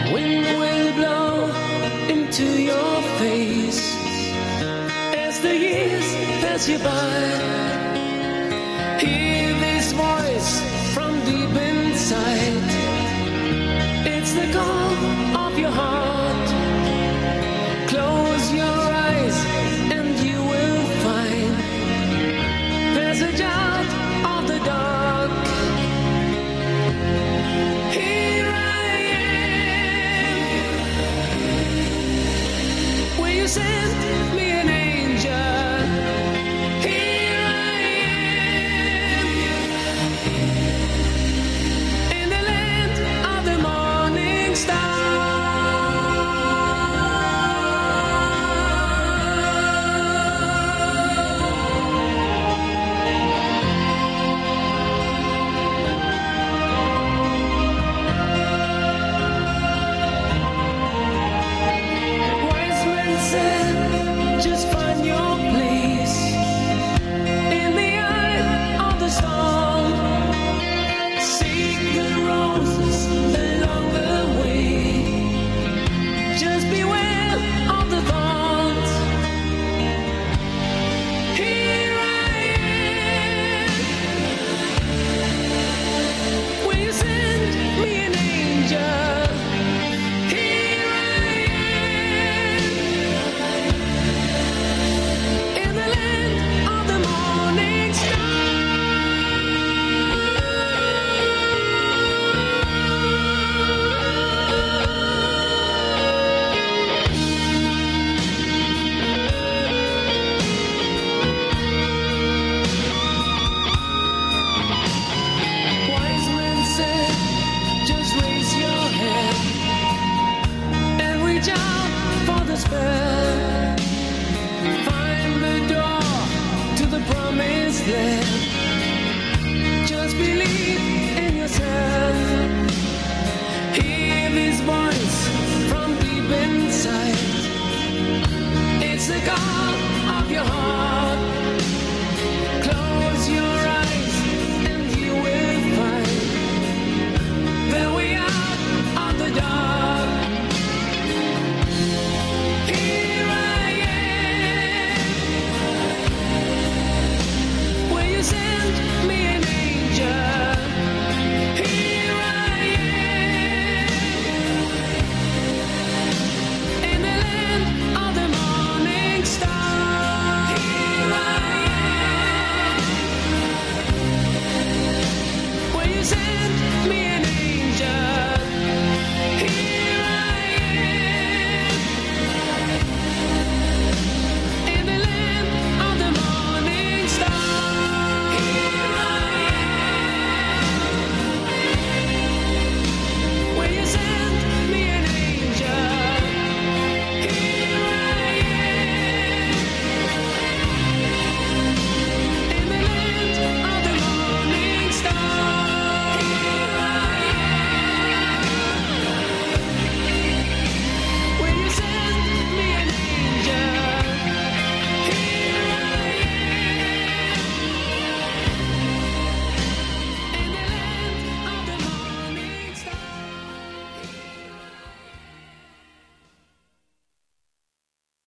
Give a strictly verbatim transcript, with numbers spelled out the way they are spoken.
Wind will blow into your face as the years pass you by. Hear this voice from deep inside. It's the call of your heart. Close your eyes and you will find passage out of the dark. Here I am. Will you send me an angel? Here I am. In the land of the morning star. Wise men said, just find your place in the eye of the storm. Seek the roses along the way. Just beware of the thorns. Here I am. Will you send me an angel? Here I am. In the land of the morning star. Wise men said, just raise your hand and reach out for the spell. Find the door to the promised land. Just believe in yourself. Hear this voice from deep inside. It's the call of your heart.